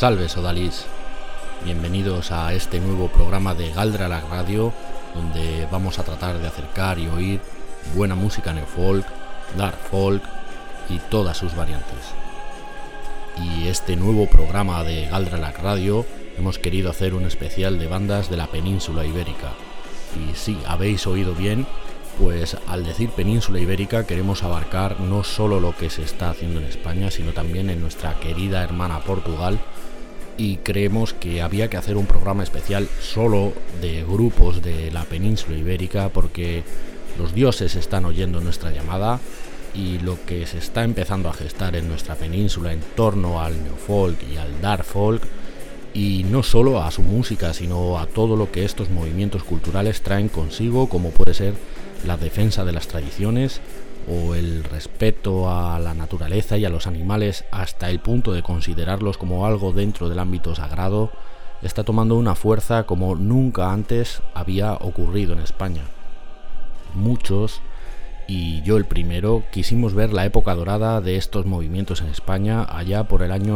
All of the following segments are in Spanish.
Salve sodalís, bienvenidos a este nuevo programa de Galdralag Radio, donde vamos a tratar de acercar y oír buena música neofolk, dark folk y todas sus variantes. Y este nuevo programa de Galdralag Radio hemos querido hacer un especial de bandas de la península ibérica. Y sí, habéis oído bien, pues al decir península ibérica queremos abarcar no solo lo que se está haciendo en España, sino también en nuestra querida hermana Portugal, y creemos que había que hacer un programa especial solo de grupos de la península ibérica porque los dioses están oyendo nuestra llamada y lo que se está empezando a gestar en nuestra península en torno al neofolk y al dark folk, y no solo a su música, sino a todo lo que estos movimientos culturales traen consigo, como puede ser la defensa de las tradiciones o el respeto a la naturaleza y a los animales hasta el punto de considerarlos como algo dentro del ámbito sagrado, está tomando una fuerza como nunca antes había ocurrido en España. Muchos, y yo el primero, quisimos ver la época dorada de estos movimientos en España allá por el año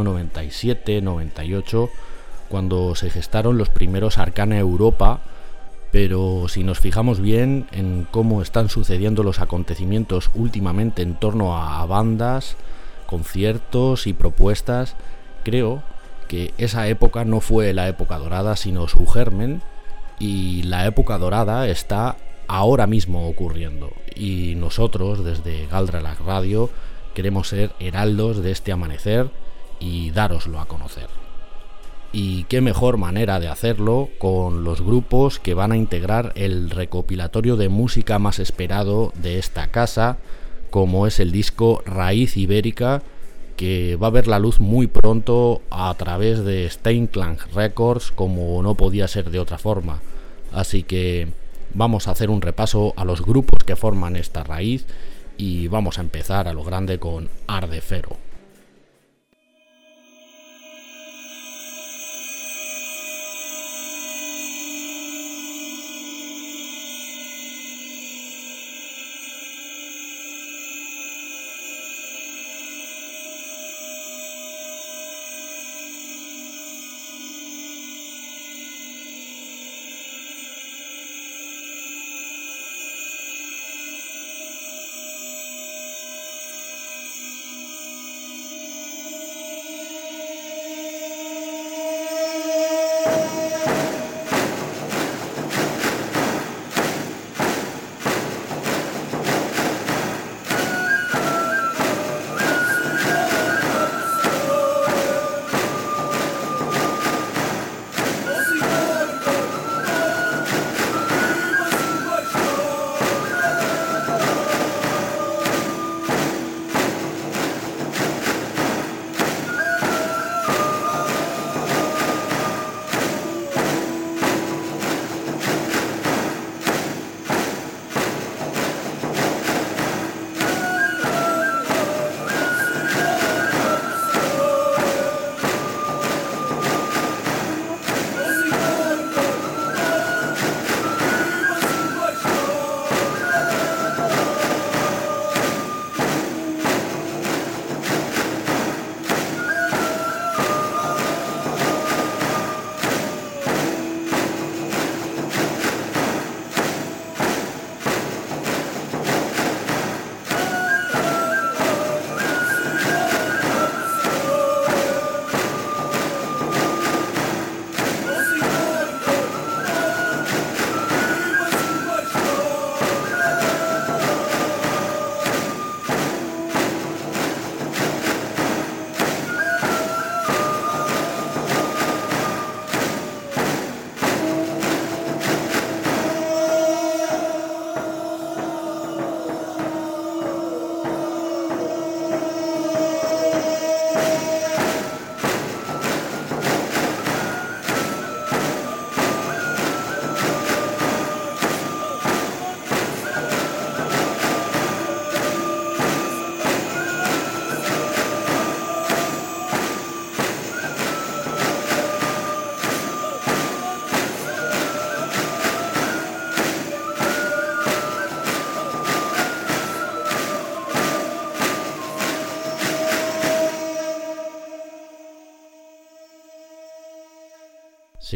97-98, cuando se gestaron los primeros Arcana Europa. Pero si nos fijamos bien en cómo están sucediendo los acontecimientos últimamente en torno a bandas, conciertos y propuestas, creo que esa época no fue la época dorada, sino su germen, y la época dorada está ahora mismo ocurriendo. Y nosotros, desde Galdralag Radio, queremos ser heraldos de este amanecer y dároslo a conocer. Y qué mejor manera de hacerlo con los grupos que van a integrar el recopilatorio de música más esperado de esta casa, como es el disco Raíz Ibérica, que va a ver la luz muy pronto a través de Steinklang Records, como no podía ser de otra forma. Así que vamos a hacer un repaso a los grupos que forman esta raíz y vamos a empezar a lo grande con Ardefero.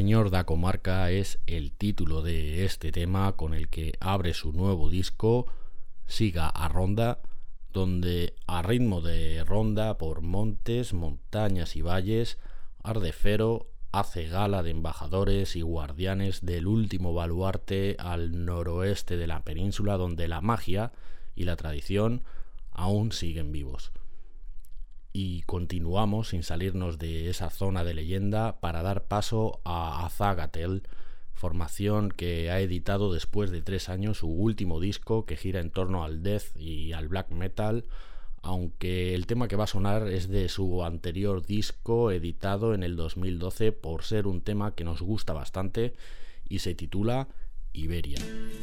Señor da Comarca es el título de este tema con el que abre su nuevo disco, Siga a Ronda, donde a ritmo de ronda por montes, montañas y valles, Ardefero hace gala de embajadores y guardianes del último baluarte al noroeste de la península, donde la magia y la tradición aún siguen vivos. Y continuamos sin salirnos de esa zona de leyenda para dar paso a Azagatel, formación que ha editado después de 3 años su último disco, que gira en torno al death y al black metal, aunque el tema que va a sonar es de su anterior disco editado en el 2012 por ser un tema que nos gusta bastante y se titula Iberia.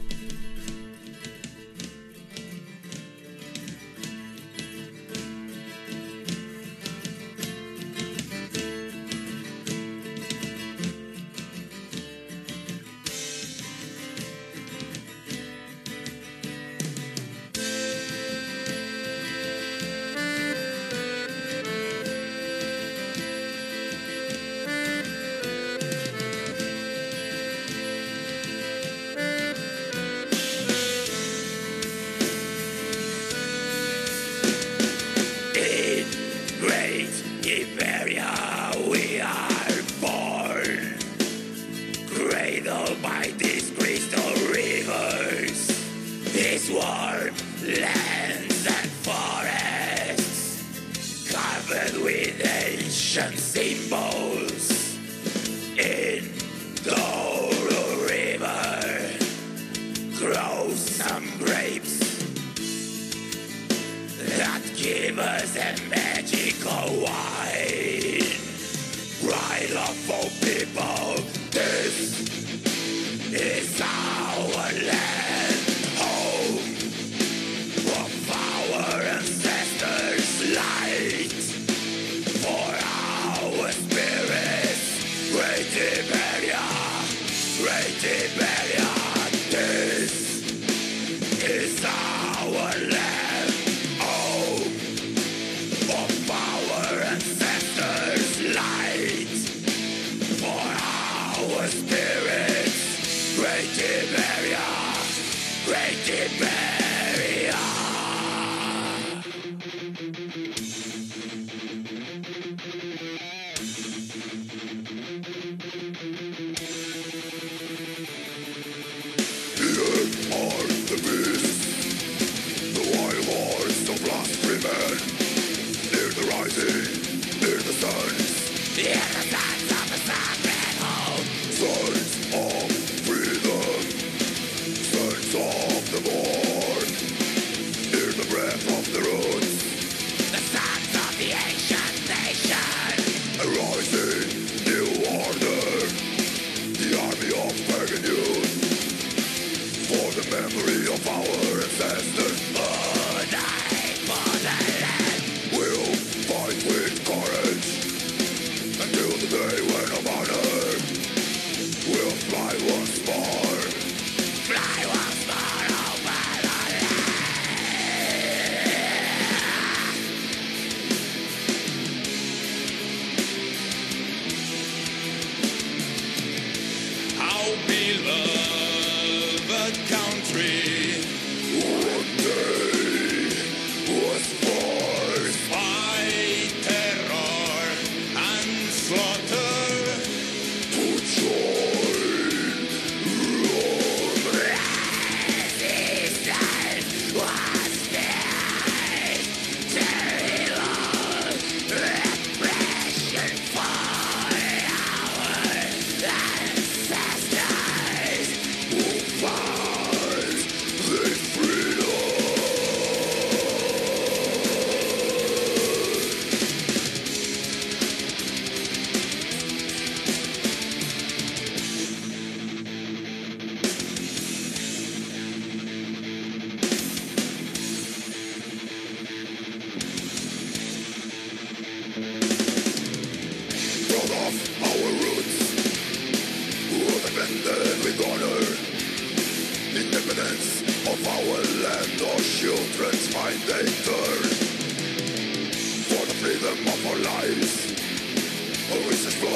children's mind they turn for the freedom of our lives. A racist blood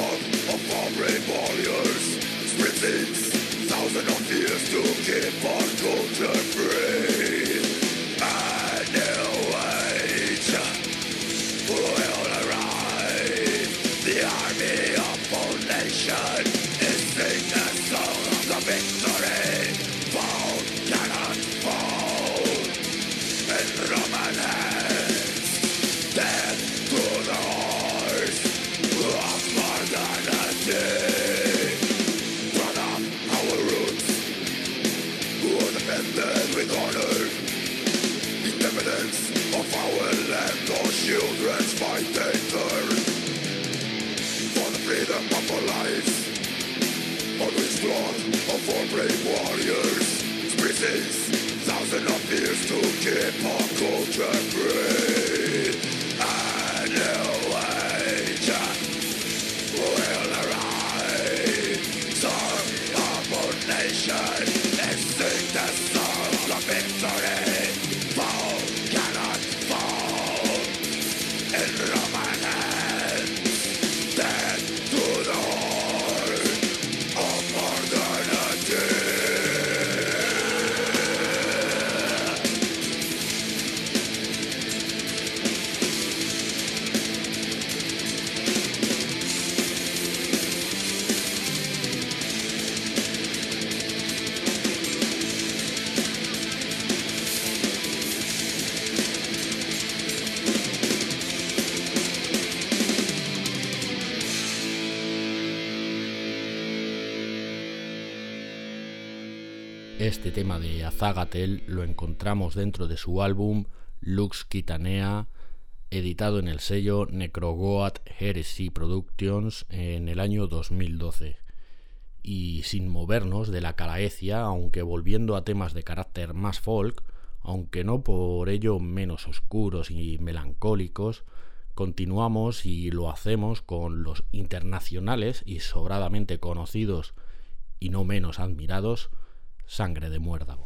of our rebellions, spreading thousands of years to keep our culture free. A new age will arise. The army of all nations is sing the song of the victory. Found cannot fall in Roman hands. Death to the horse of modernity. Run up our roots, defended with honor. The evidence of our land, our children's fighting there. For the freedom of our lives, always blood of our brave warriors. Species, thousands of years to keep our culture free. A new age will arise. Song of our nation, and sing the song of victory. Fall cannot fall in Roman hands. Dead to the heart of modernity. Este tema de Azagatel lo encontramos dentro de su álbum Lux Kitanea, editado en el sello Necrogoat Heresy Productions en el año 2012. Y sin movernos de la calaecia, aunque volviendo a temas de carácter más folk, aunque no por ello menos oscuros y melancólicos, continuamos y lo hacemos con los internacionales y sobradamente conocidos y no menos admirados Sangre de Muérdago.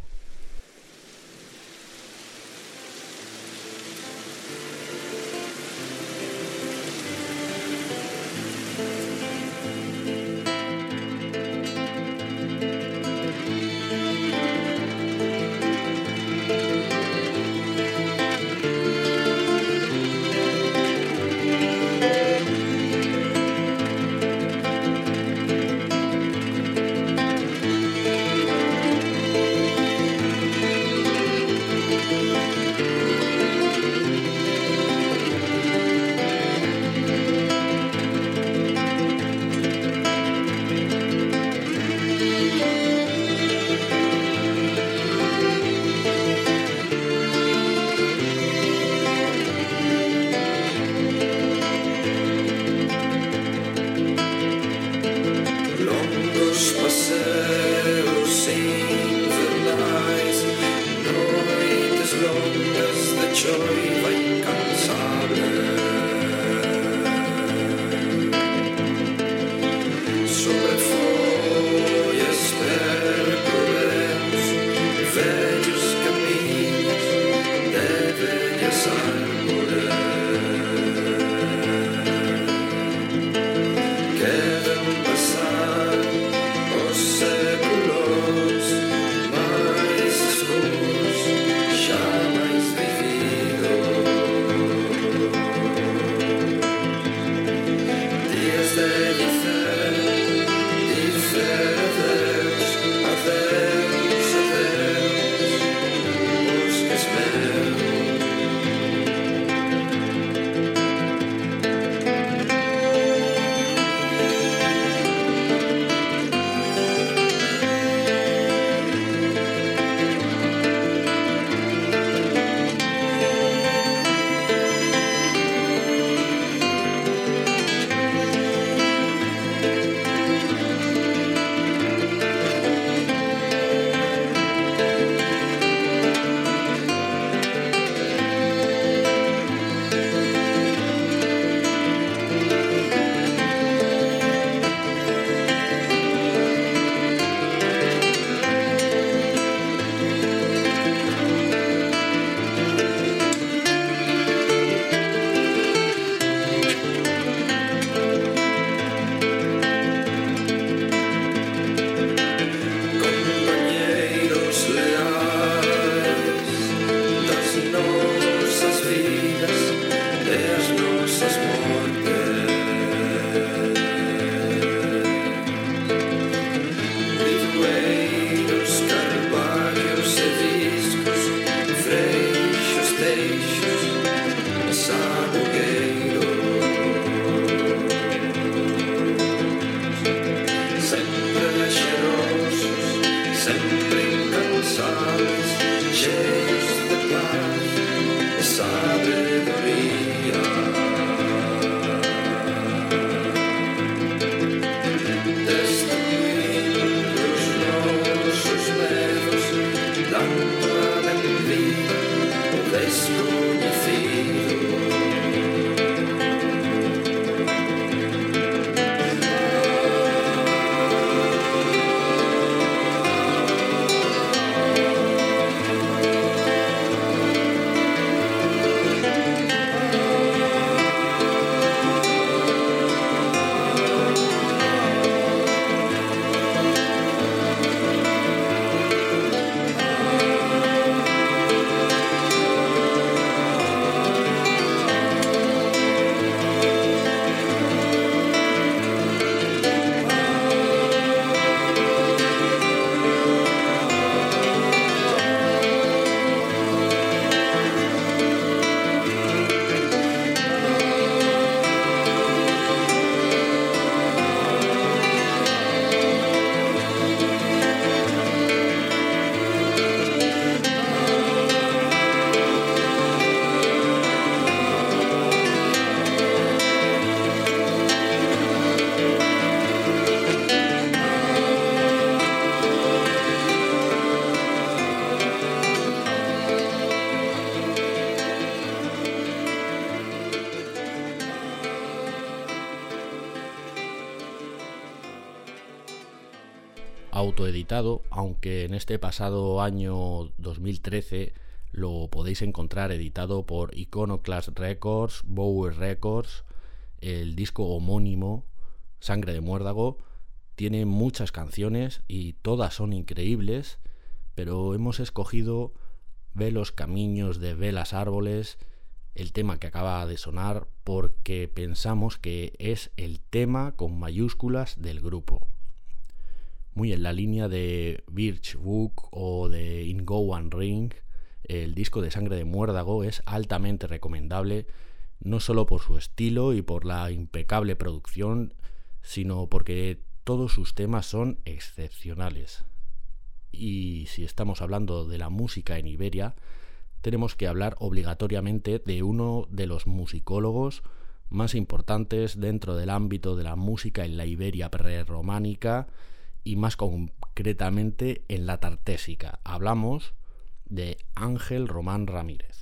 autoeditado, aunque en este pasado año 2013 lo podéis encontrar editado por Iconoclast Records, Bowie Records. El disco homónimo, Sangre de Muérdago, tiene muchas canciones y todas son increíbles, pero hemos escogido Ve los camiños de velas árboles, el tema que acaba de sonar, porque pensamos que es el tema con mayúsculas del grupo. Muy en la línea de Birch Book o de In Go and Ring, el disco de Sangre de Muérdago es altamente recomendable, no solo por su estilo y por la impecable producción, sino porque todos sus temas son excepcionales. Y si estamos hablando de la música en Iberia, tenemos que hablar obligatoriamente de uno de los musicólogos más importantes dentro del ámbito de la música en la Iberia prerrománica y más concretamente en la tartésica. Hablamos de Ángel Román Ramírez.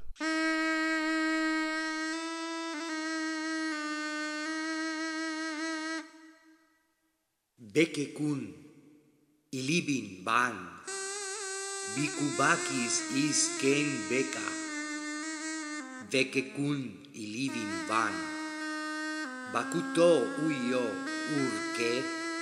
Bekekun ilibin ban bikubakis is ken beka Bekekun ilibin ban bakuto uyo urke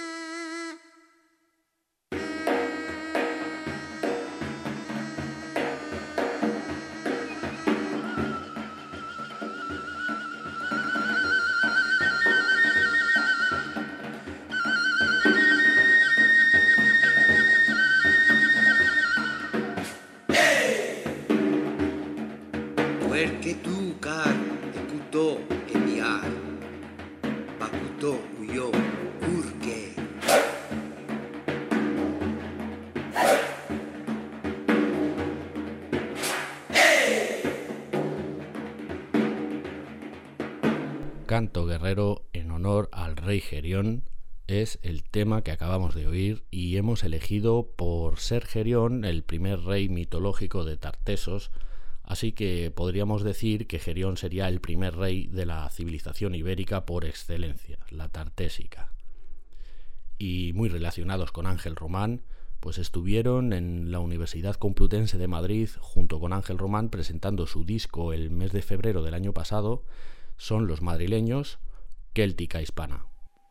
Canto guerrero en honor al rey Gerión es el tema que acabamos de oír y hemos elegido por ser Gerión el primer rey mitológico de Tartesos, así que podríamos decir que Gerión sería el primer rey de la civilización ibérica por excelencia, la tartésica. Y muy relacionados con Ángel Román, pues estuvieron en la Universidad Complutense de Madrid junto con Ángel Román presentando su disco el mes de febrero del año pasado. Son los madrileños Céltica Hispana.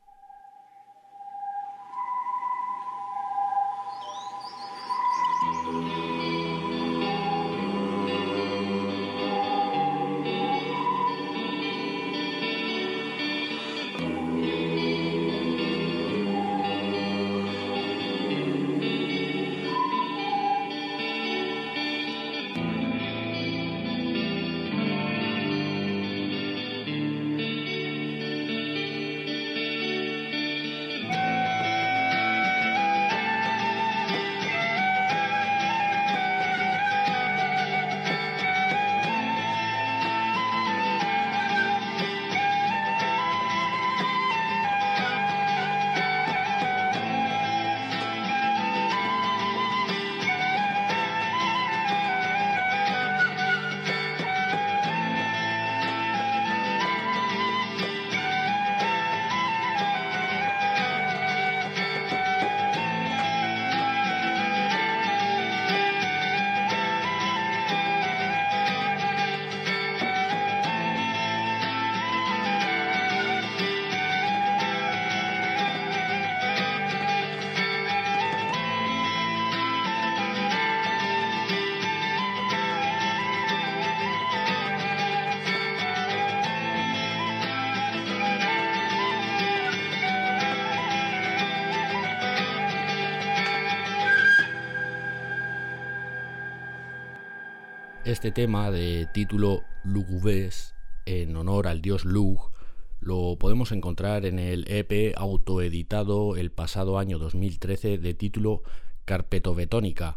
Este tema de título Lugubés, en honor al dios Lug, lo podemos encontrar en el EP autoeditado el pasado año 2013 de título Carpetobetónica.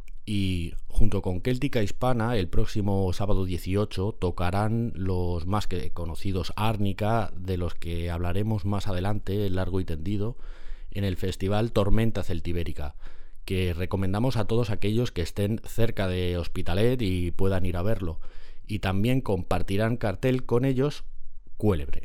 Y junto con Céltica Hispana, el próximo sábado 18 tocarán los más que conocidos Árnica, de los que hablaremos más adelante, largo y tendido, en el festival Tormenta Celtibérica, que recomendamos a todos aquellos que estén cerca de Hospitalet y puedan ir a verlo. Y también compartirán cartel con ellos Cuélebre.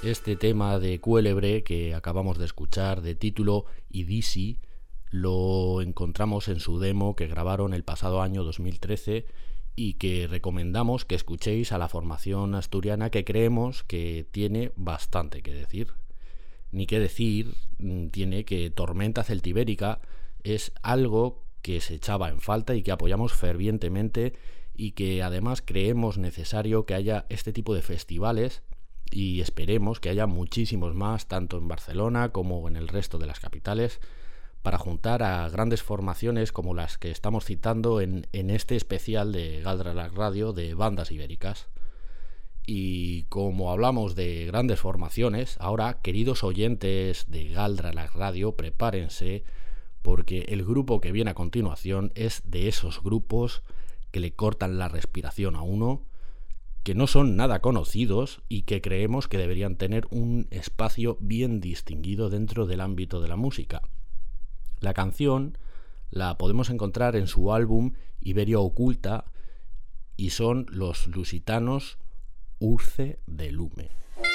Este tema de Cuélebre que acabamos de escuchar, de título Idisi, lo encontramos en su demo que grabaron el pasado año 2013 y que recomendamos que escuchéis a la formación asturiana, que creemos que tiene bastante que decir. Ni que decir tiene que Tormenta Celtibérica es algo que se echaba en falta y que apoyamos fervientemente, y que además creemos necesario que haya este tipo de festivales, y esperemos que haya muchísimos más, tanto en Barcelona como en el resto de las capitales, para juntar a grandes formaciones como las que estamos citando en este especial de Galdralag Radio de bandas ibéricas. Y como hablamos de grandes formaciones, ahora, queridos oyentes de Galdralag Radio, prepárense, porque el grupo que viene a continuación es de esos grupos que le cortan la respiración a uno, que no son nada conocidos y que creemos que deberían tener un espacio bien distinguido dentro del ámbito de la música. La canción la podemos encontrar en su álbum Iberia Oculta y son los lusitanos Urce de Lume.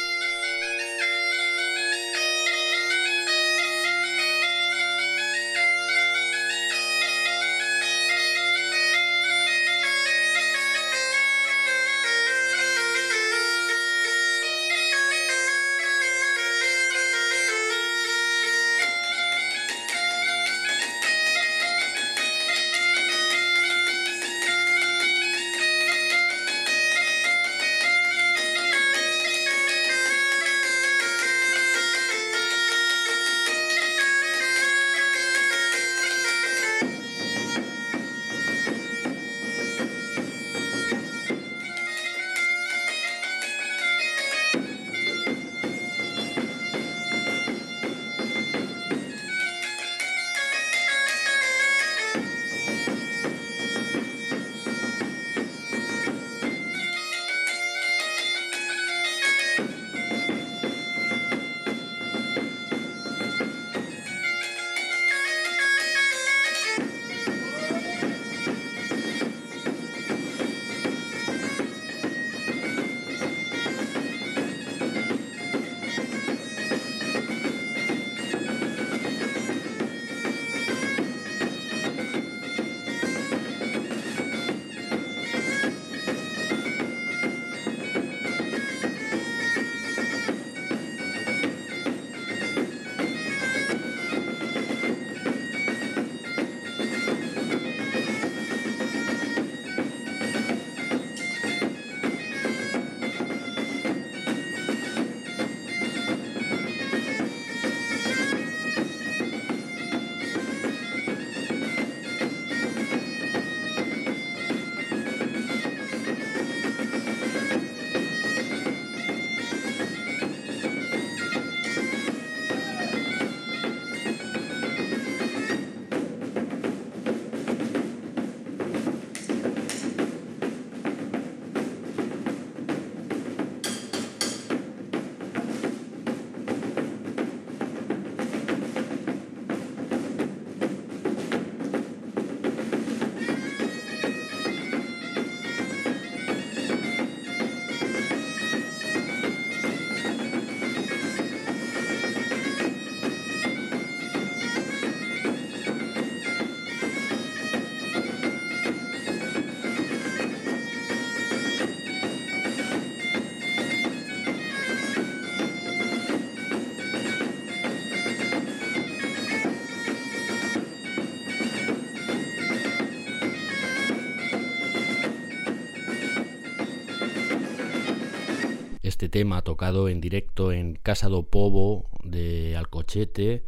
Este tema, tocado en directo en Casa do Povo de Alcochete,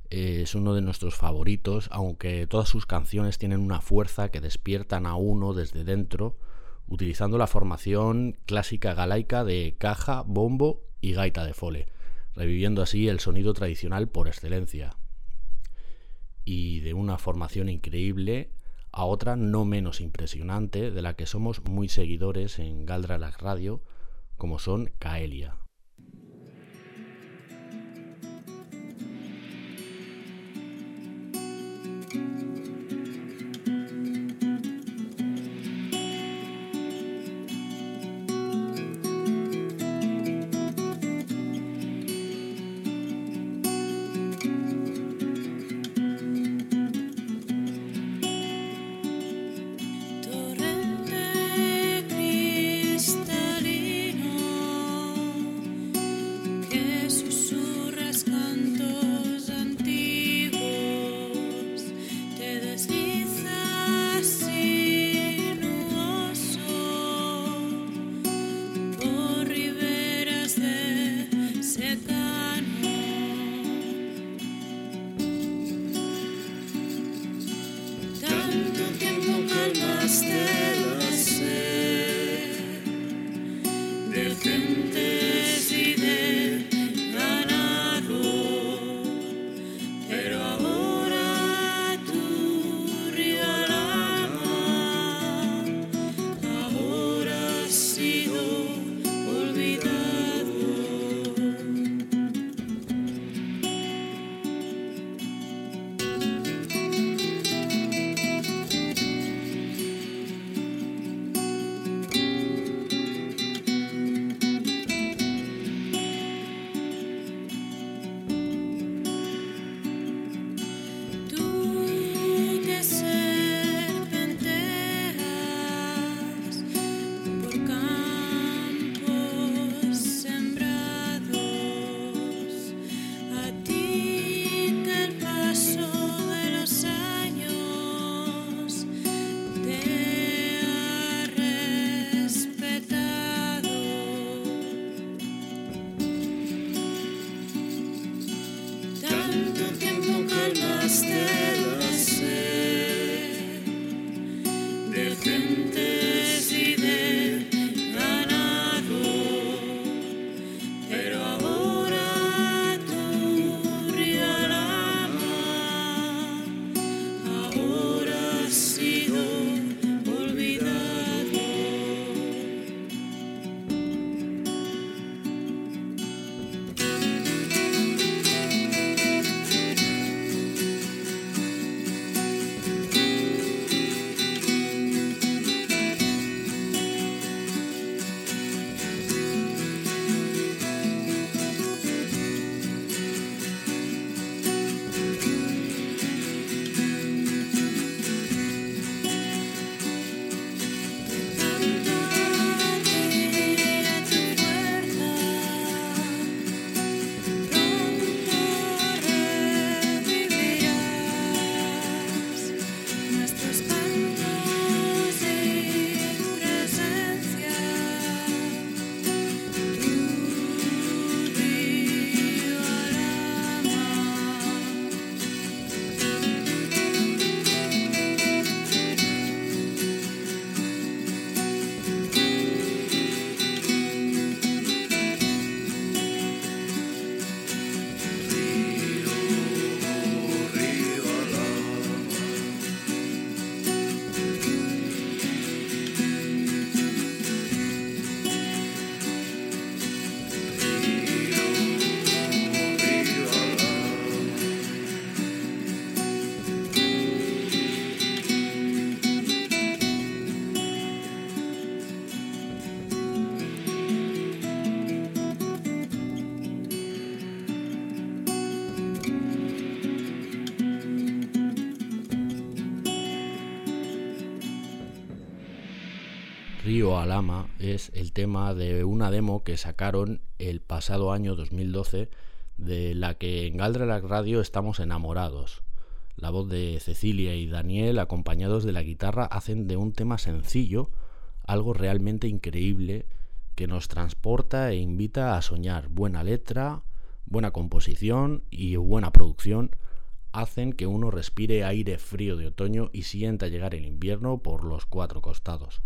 es uno de nuestros favoritos, aunque todas sus canciones tienen una fuerza que despiertan a uno desde dentro, utilizando la formación clásica galaica de caja, bombo y gaita de fole, reviviendo así el sonido tradicional por excelencia. Y de una formación increíble a otra no menos impresionante, de la que somos muy seguidores en Galdralag Radio, como son Caelia. Río Alama es el tema de una demo que sacaron el pasado año 2012, de la que en Galdralag Radio estamos enamorados. La voz de Cecilia y Daniel, acompañados de la guitarra, hacen de un tema sencillo algo realmente increíble que nos transporta e invita a soñar. Buena letra, buena composición y buena producción hacen que uno respire aire frío de otoño y sienta llegar el invierno por los cuatro costados.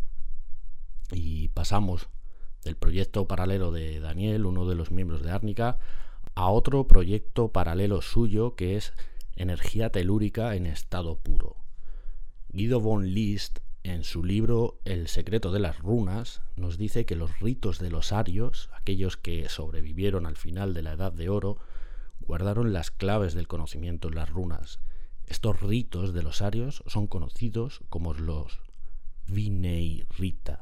Y pasamos del proyecto paralelo de Daniel, uno de los miembros de Árnica, a otro proyecto paralelo suyo, que es Energía telúrica en estado puro. Guido von List, en su libro El secreto de las runas, nos dice que los ritos de los arios, aquellos que sobrevivieron al final de la Edad de Oro, guardaron las claves del conocimiento en las runas. Estos ritos de los arios son conocidos como los Vinei Rita.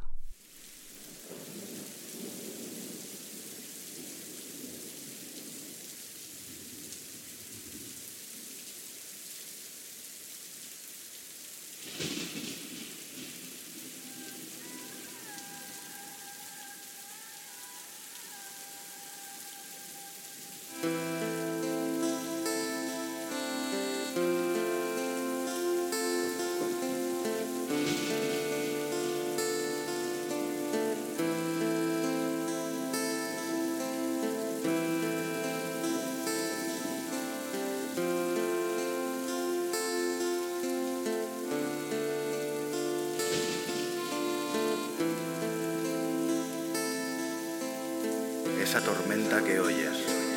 Esa tormenta que oyes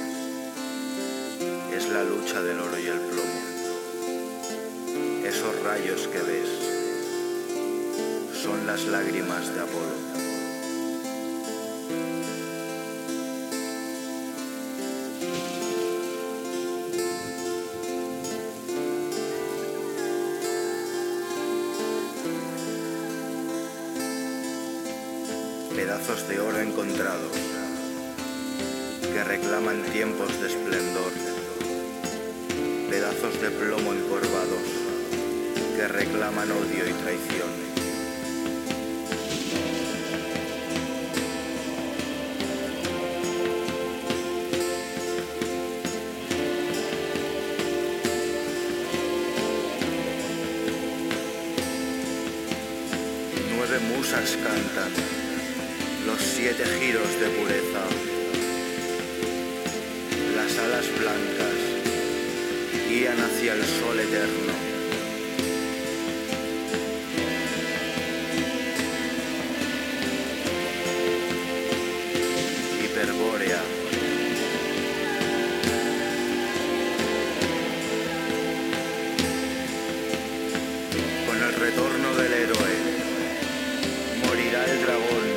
es la lucha del oro y el plomo. Esos rayos que ves son las lágrimas de Apolo. Pedazos de oro encontrados que reclaman tiempos de esplendor, pedazos de plomo encorvados que reclaman odio y traición. Nueve musas cantan los 7 giros de pureza. Las alas blancas guían hacia el sol eterno. Hiperbórea. Con el retorno del héroe morirá el dragón.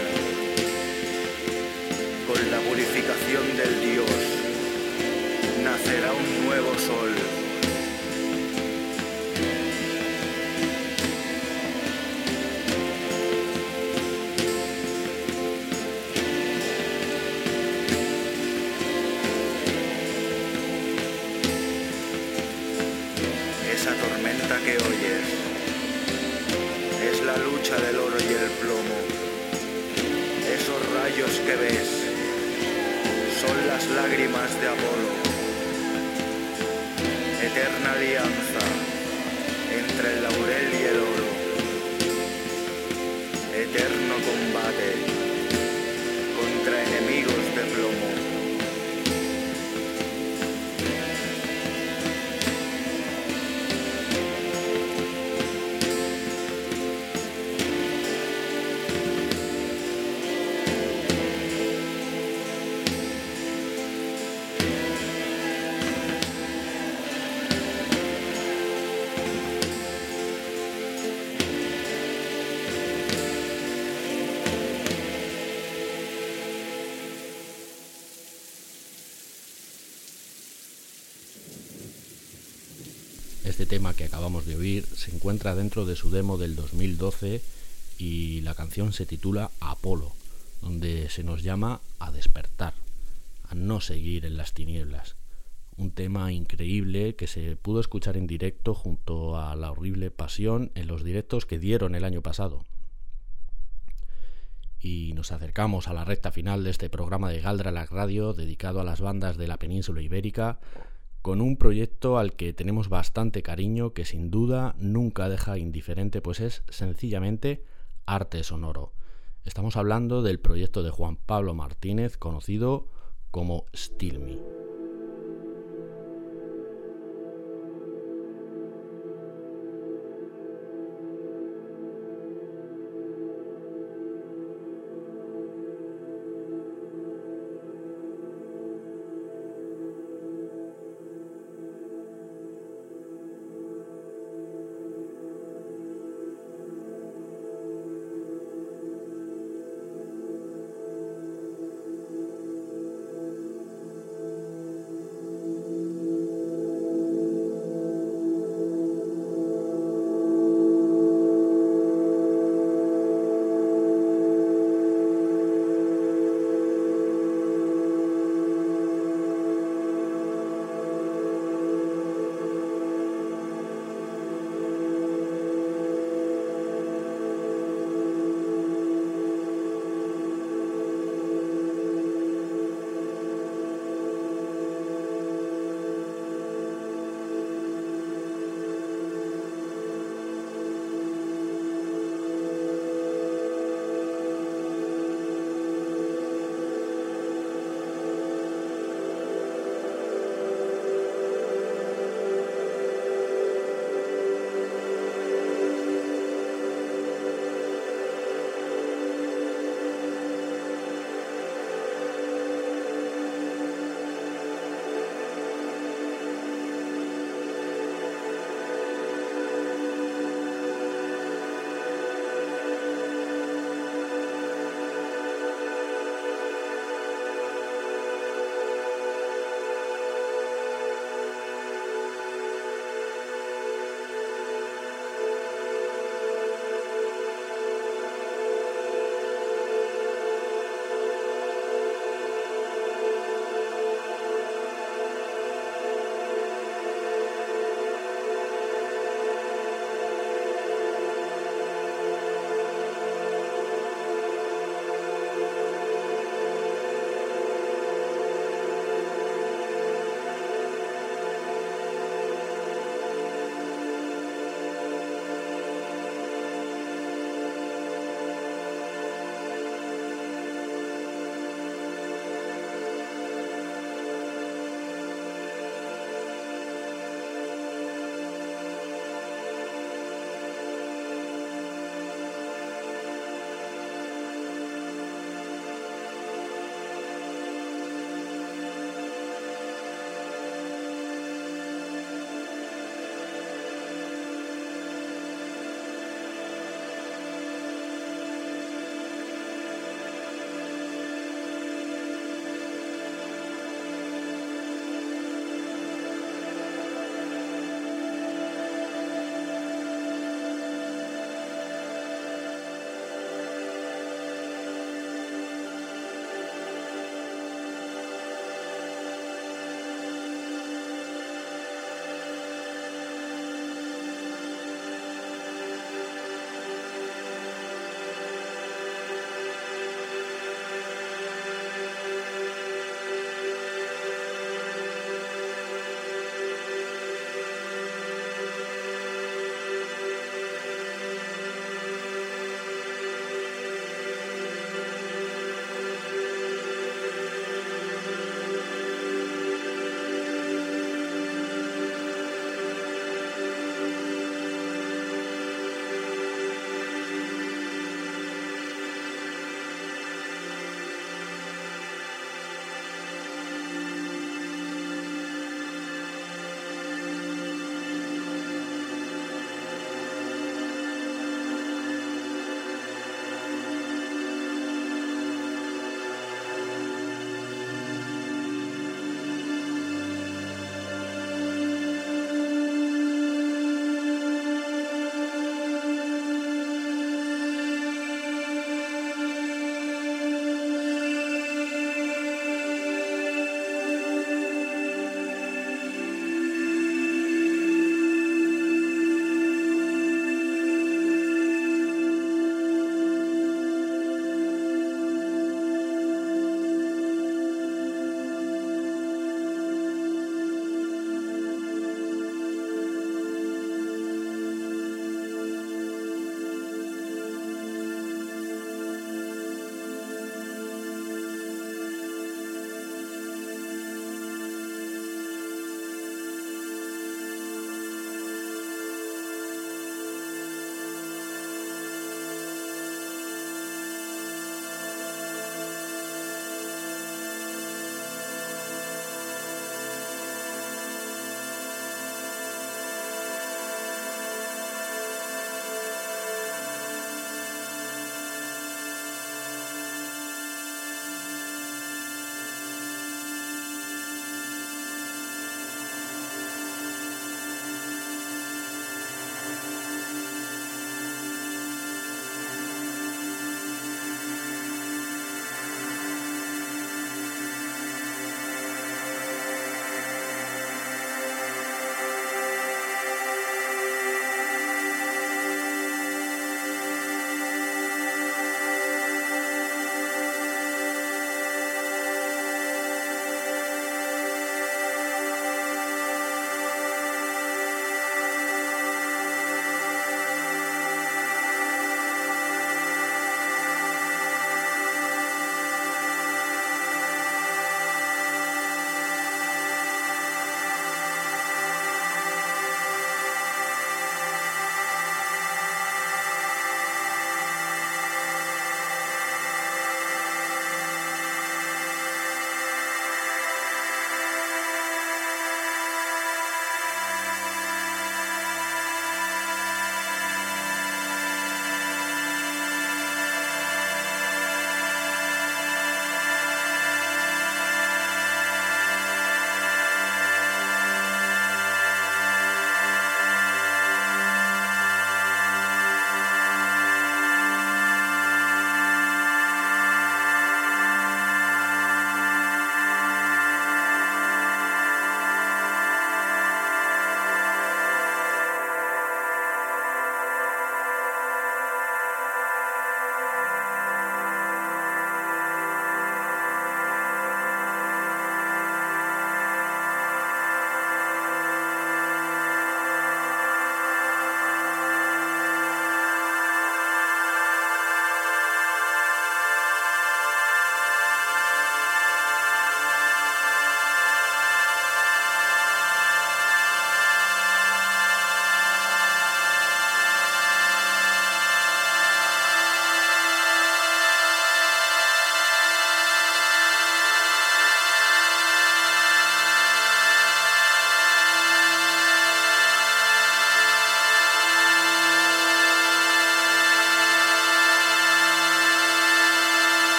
Con la purificación del dios nacerá un nuevo sol. Esa tormenta que oyes es la lucha del oro y el plomo. Esos rayos que ves son las lágrimas de Apolo. Eterna alianza entre el laurel y el oro. Eterno combate contra enemigos de plomo. Este tema que acabamos de oír se encuentra dentro de su demo del 2012 y la canción se titula Apolo, donde se nos llama a despertar, a no seguir en las tinieblas. Un tema increíble que se pudo escuchar en directo junto a La Horrible Pasión en los directos que dieron el año pasado. y nos acercamos a la recta final de este programa de Galdralag Radio dedicado a las bandas de la península ibérica, con un proyecto al que tenemos bastante cariño, que sin duda nunca deja indiferente, pues es sencillamente arte sonoro. Estamos hablando del proyecto de Juan Pablo Martínez, conocido como Still Me.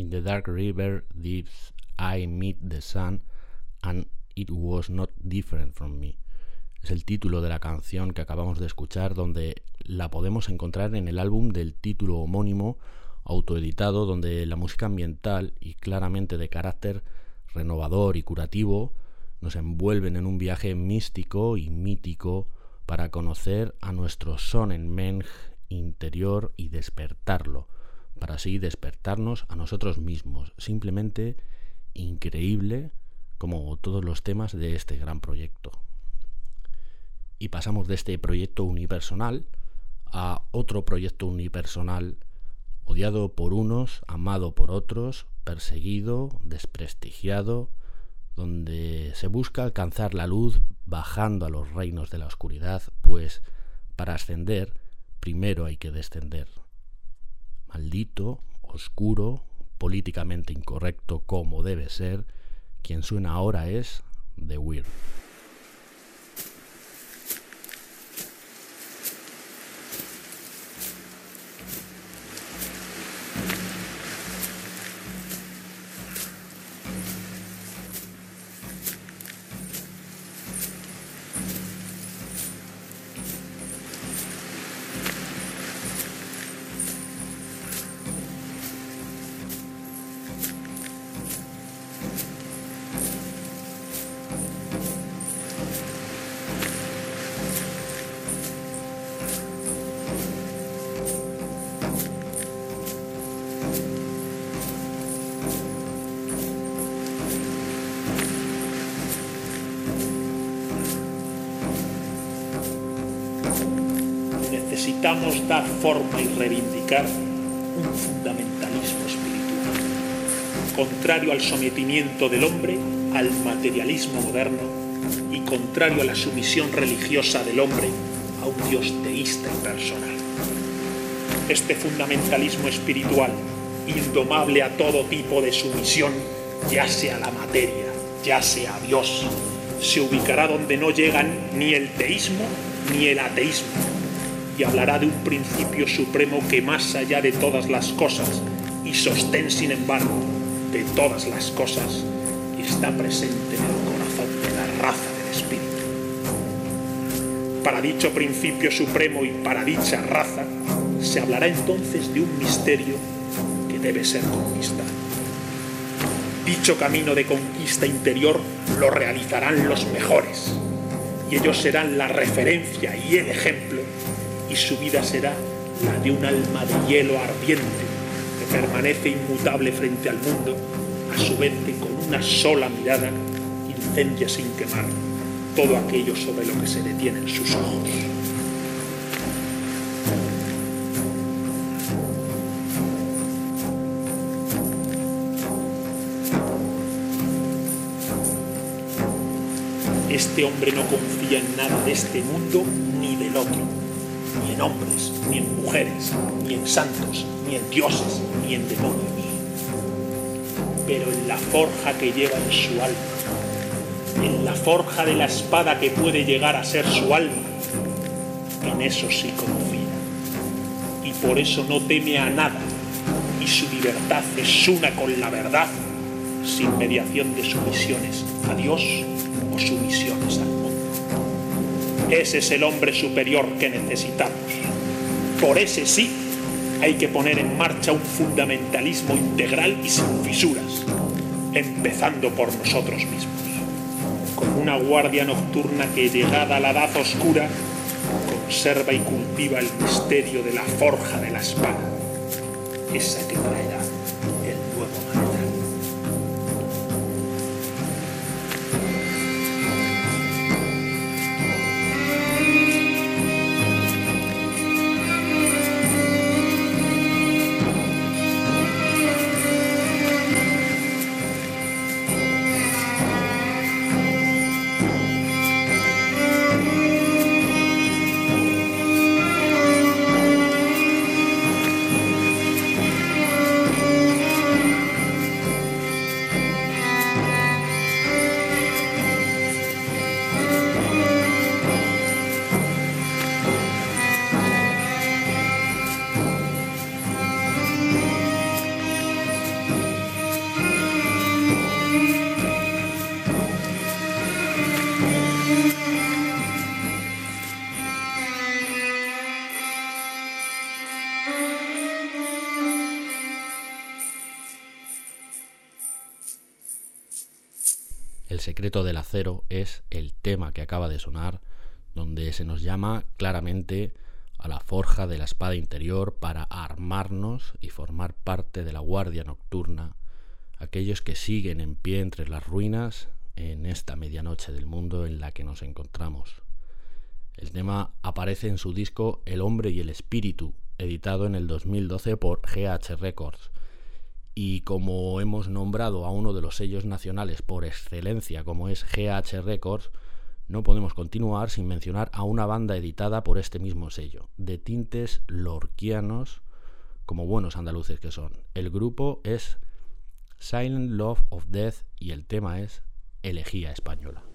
In the dark river deeps I meet the sun and it was not different from me. Es el título de la canción que acabamos de escuchar, donde la podemos encontrar en el álbum del título homónimo, autoeditado, donde la música ambiental y claramente de carácter renovador y curativo nos envuelven en un viaje místico y mítico para conocer a nuestro Sonnenmensch interior y despertarlo, para así despertarnos a nosotros mismos. Simplemente increíble, como todos los temas de este gran proyecto. Y pasamos de este proyecto unipersonal a otro proyecto unipersonal, odiado por unos, amado por otros, perseguido, desprestigiado, donde se busca alcanzar la luz bajando a los reinos de la oscuridad, pues para ascender primero hay que descender. Maldito, oscuro, políticamente incorrecto como debe ser, quien suena ahora es The Weird. Necesitamos dar forma y reivindicar un fundamentalismo espiritual, contrario al sometimiento del hombre al materialismo moderno y contrario a la sumisión religiosa del hombre a un Dios teísta y personal. Este fundamentalismo espiritual, indomable a todo tipo de sumisión, ya sea la materia, ya sea Dios, se ubicará donde no llegan ni el teísmo ni el ateísmo, y hablará de un principio supremo que más allá de todas las cosas y sostén sin embargo de todas las cosas está presente en el corazón de la raza del espíritu. Para dicho principio supremo y para dicha raza se hablará entonces de un misterio que debe ser conquistado. Dicho camino de conquista interior lo realizarán los mejores y ellos serán la referencia y el ejemplo, y su vida será la de un alma de hielo ardiente que permanece inmutable frente al mundo, a su vez que con una sola mirada incendia sin quemar todo aquello sobre lo que se detienen sus ojos. Este hombre no confía en nada de este mundo ni del otro, ni en hombres, ni en mujeres, ni en santos, ni en dioses, ni en demonios. Pero en la forja que lleva en su alma, en la forja de la espada que puede llegar a ser su alma, en eso sí confía. Y por eso no teme a nada, y su libertad es una con la verdad, sin mediación de sumisiones a Dios o sumisiones al mundo. Ese es el hombre superior que necesitamos. Por ese sí hay que poner en marcha un fundamentalismo integral y sin fisuras, empezando por nosotros mismos, como una guardia nocturna que, llegada a la edad oscura, conserva y cultiva el misterio de la forja de la espada, esa que traerá el nuevo amanecer. El secreto del acero es el tema que acaba de sonar, donde se nos llama claramente a la forja de la espada interior para armarnos y formar parte de la guardia nocturna, aquellos que siguen en pie entre las ruinas en esta medianoche del mundo en la que nos encontramos. El tema aparece en su disco El hombre y el espíritu, editado en el 2012 por GH Records. Y como hemos nombrado a uno de los sellos nacionales por excelencia como es GH Records, no podemos continuar sin mencionar a una banda editada por este mismo sello, de tintes lorquianos como buenos andaluces que son. El grupo es Silent Love of Death y el tema es Elegía Española.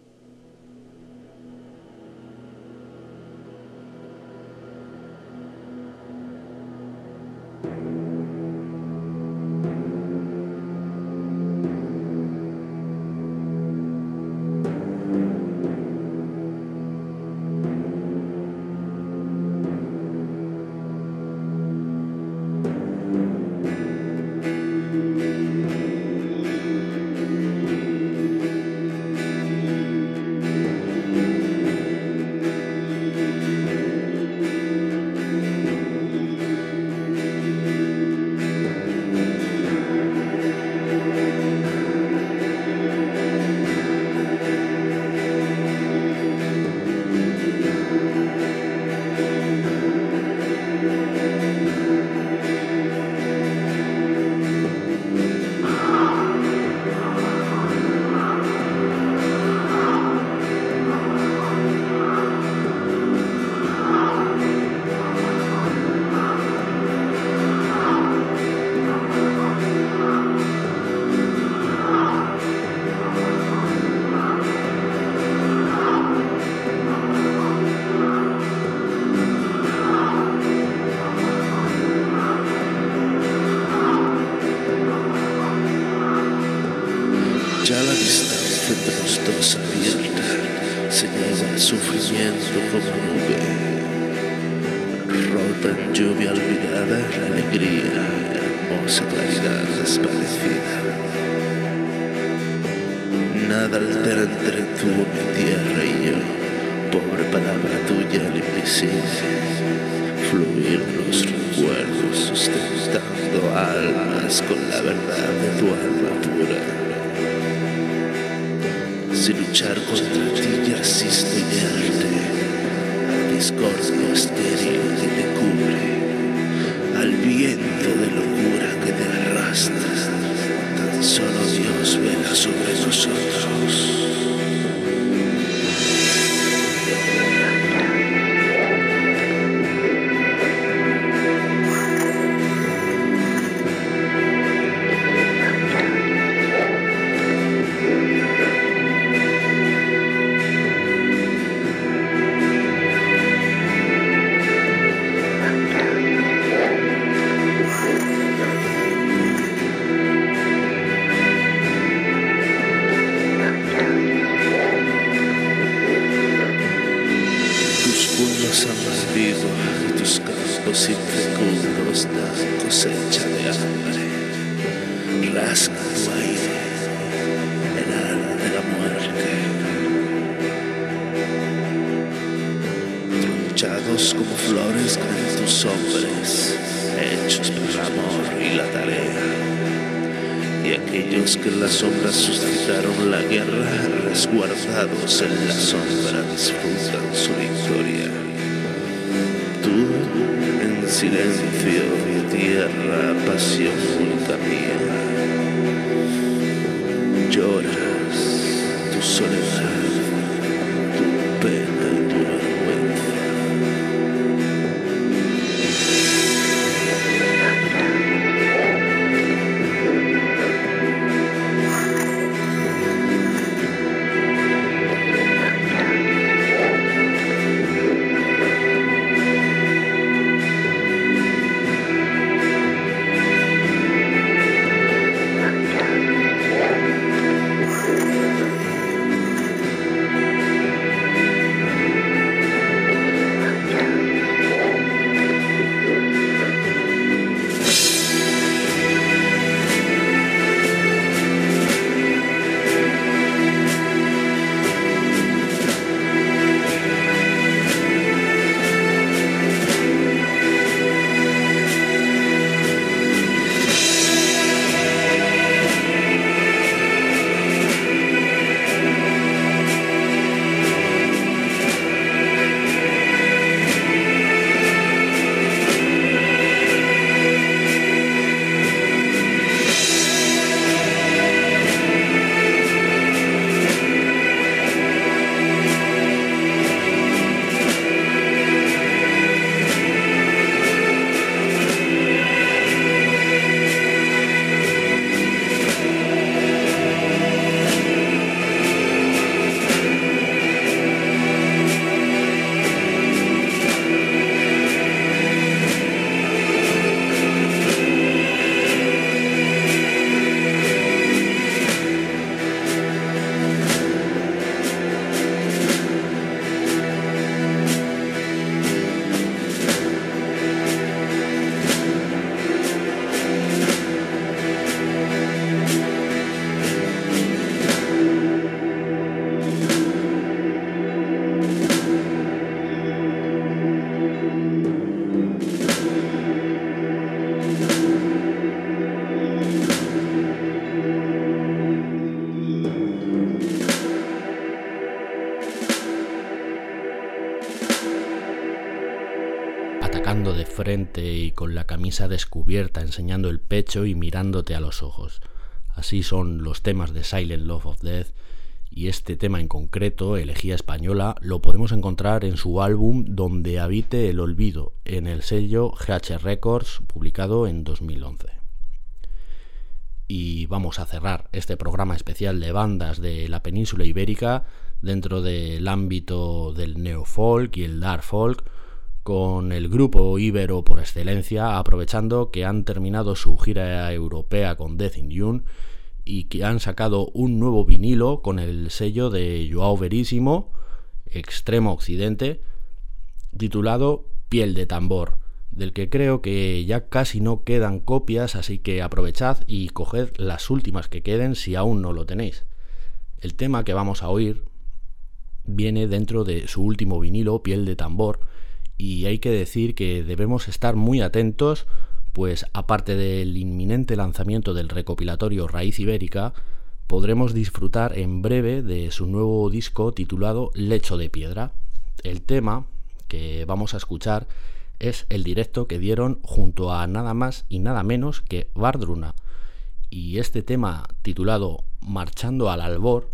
Como flores con tus hombres, hechos por el amor y la tarea. Y aquellos que en las sombras suscitaron la guerra, resguardados en la sombra, disfrutan su victoria. Tú, en silencio, tierra, pasión única mía, lloras tu soledad, tu pena y tu vergüenza. frente y con la camisa descubierta, enseñando el pecho y mirándote a los ojos. Así son los temas de Silent Love of Death, y este tema en concreto, Elegía Española, lo podemos encontrar en su álbum Donde habite el olvido, en el sello GH Records, publicado en 2011. Y vamos a cerrar este programa especial de bandas de la península ibérica dentro del ámbito del neofolk y el dark folk con el grupo íbero por excelencia, aprovechando que han terminado su gira europea con Death in June y que han sacado un nuevo vinilo con el sello de Joao Veríssimo, Extremo Occidente, titulado Piel de Tambor, del que creo que ya casi no quedan copias, así que aprovechad y coged las últimas que queden si aún no lo tenéis. El tema que vamos a oír viene dentro de su último vinilo, Piel de Tambor, y hay que decir que debemos estar muy atentos, pues aparte del inminente lanzamiento del recopilatorio Raíz Ibérica, podremos disfrutar en breve de su nuevo disco titulado Lecho de Piedra. El tema que vamos a escuchar es el directo que dieron junto a nada más y nada menos que Vardruna, y este tema titulado Marchando al Albor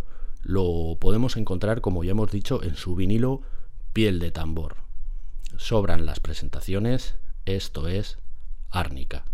lo podemos encontrar, como ya hemos dicho, en su vinilo Piel de Tambor. Sobran las presentaciones, esto es Árnica.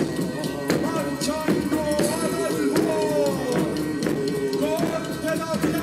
Marchando al albor, corte la